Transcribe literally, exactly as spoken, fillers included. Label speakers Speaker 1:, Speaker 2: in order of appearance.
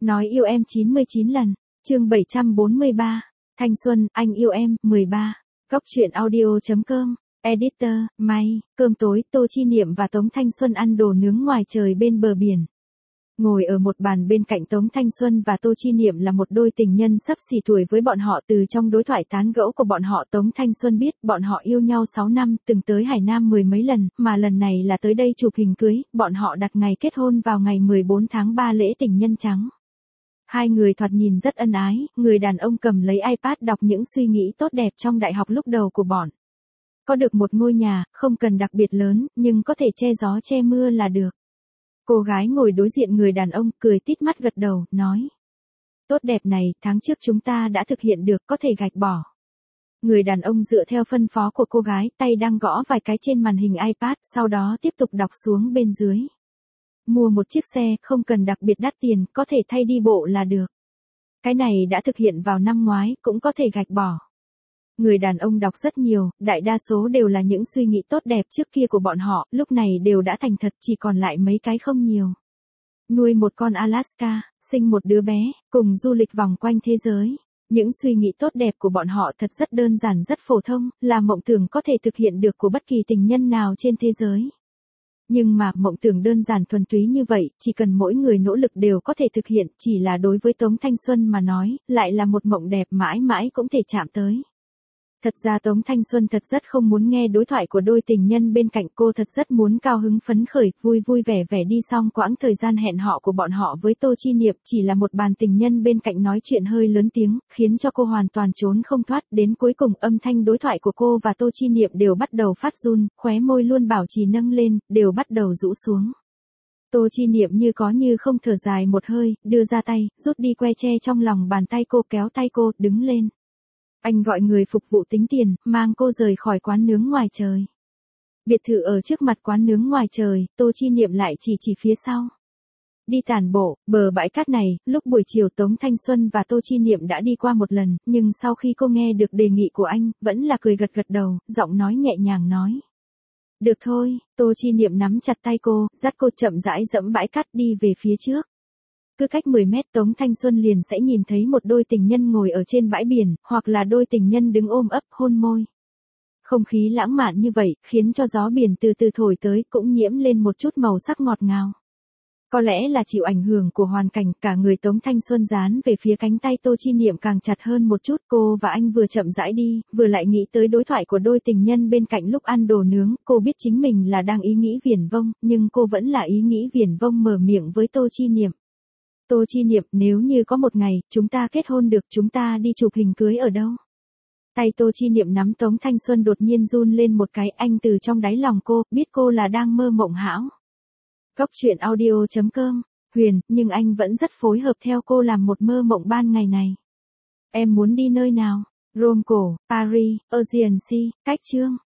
Speaker 1: Nói yêu em chín mươi chín lần. Chương bảy trăm bốn mươi ba. Thanh xuân, anh yêu em, mười ba. Góc truyện audio chấm com. Editor, May. Cơm tối, Tô Chi Niệm và Tống Thanh Xuân ăn đồ nướng ngoài trời bên bờ biển. Ngồi ở một bàn bên cạnh Tống Thanh Xuân và Tô Chi Niệm là một đôi tình nhân sắp xỉ tuổi với bọn họ. Từ trong đối thoại tán gẫu của bọn họ, Tống Thanh Xuân biết bọn họ yêu nhau sáu năm, từng tới Hải Nam mười mấy lần, mà lần này là tới đây chụp hình cưới. Bọn họ đặt ngày kết hôn vào ngày mười bốn tháng ba, lễ tình nhân trắng. Hai người thoạt nhìn rất ân ái, người đàn ông cầm lấy iPad đọc những suy nghĩ tốt đẹp trong đại học lúc đầu của bọn. Có được một ngôi nhà, không cần đặc biệt lớn, nhưng có thể che gió che mưa là được. Cô gái ngồi đối diện người đàn ông, cười tít mắt gật đầu, nói. Tốt đẹp này, tháng trước chúng ta đã thực hiện được, có thể gạch bỏ. Người đàn ông dựa theo phân phó của cô gái, tay đang gõ vài cái trên màn hình iPad, sau đó tiếp tục đọc xuống bên dưới. Mua một chiếc xe, không cần đặc biệt đắt tiền, có thể thay đi bộ là được. Cái này đã thực hiện vào năm ngoái, cũng có thể gạch bỏ. Người đàn ông đọc rất nhiều, đại đa số đều là những suy nghĩ tốt đẹp trước kia của bọn họ, lúc này đều đã thành thật, chỉ còn lại mấy cái không nhiều. Nuôi một con Alaska, sinh một đứa bé, cùng du lịch vòng quanh thế giới. Những suy nghĩ tốt đẹp của bọn họ thật rất đơn giản, rất phổ thông, là mộng tưởng có thể thực hiện được của bất kỳ tình nhân nào trên thế giới. Nhưng mà, mộng tưởng đơn giản thuần túy như vậy, chỉ cần mỗi người nỗ lực đều có thể thực hiện, chỉ là đối với Tống Thanh Xuân mà nói, lại là một mộng đẹp mãi mãi cũng thể chạm tới. Thật ra Tống Thanh Xuân thật rất không muốn nghe đối thoại của đôi tình nhân bên cạnh, cô thật rất muốn cao hứng phấn khởi, vui vui vẻ vẻ đi xong quãng thời gian hẹn họ của bọn họ với Tô Chi Niệm, chỉ là một bàn tình nhân bên cạnh nói chuyện hơi lớn tiếng, khiến cho cô hoàn toàn trốn không thoát, đến cuối cùng âm thanh đối thoại của cô và Tô Chi Niệm đều bắt đầu phát run, khóe môi luôn bảo trì nâng lên, đều bắt đầu rũ xuống. Tô Chi Niệm như có như không thở dài một hơi, đưa ra tay, rút đi que tre trong lòng bàn tay cô, kéo tay cô, đứng lên. Anh gọi người phục vụ tính tiền, mang cô rời khỏi quán nướng ngoài trời. Biệt thự ở trước mặt quán nướng ngoài trời, Tô Chi Niệm lại chỉ chỉ phía sau. Đi tản bộ, bờ bãi cát này, lúc buổi chiều Tống Thanh Xuân và Tô Chi Niệm đã đi qua một lần, nhưng sau khi cô nghe được đề nghị của anh, vẫn là cười gật gật đầu, giọng nói nhẹ nhàng nói. Được thôi, Tô Chi Niệm nắm chặt tay cô, dắt cô chậm rãi dẫm bãi cát đi về phía trước. Cứ cách mười mét Tống Thanh Xuân liền sẽ nhìn thấy một đôi tình nhân ngồi ở trên bãi biển, hoặc là đôi tình nhân đứng ôm ấp hôn môi. Không khí lãng mạn như vậy, khiến cho gió biển từ từ thổi tới cũng nhiễm lên một chút màu sắc ngọt ngào. Có lẽ là chịu ảnh hưởng của hoàn cảnh, cả người Tống Thanh Xuân dán về phía cánh tay Tô Chi Niệm càng chặt hơn một chút. Cô và anh vừa chậm rãi đi, vừa lại nghĩ tới đối thoại của đôi tình nhân bên cạnh lúc ăn đồ nướng. Cô biết chính mình là đang ý nghĩ viển vông, nhưng cô vẫn là ý nghĩ viển vông mở miệng với Tô Chi Niệm. Tô Chi Niệm, nếu như có một ngày, chúng ta kết hôn được, chúng ta đi chụp hình cưới ở đâu? Tay Tô Chi Niệm nắm Tống Thanh Xuân đột nhiên run lên một cái, anh từ trong đáy lòng cô, biết cô là đang mơ mộng hão. Góc truyện audio chấm com. Huyền, nhưng anh vẫn rất phối hợp theo cô làm một mơ mộng ban ngày này. Em muốn đi nơi nào? Rome cổ, Paris, Agency, cách chương.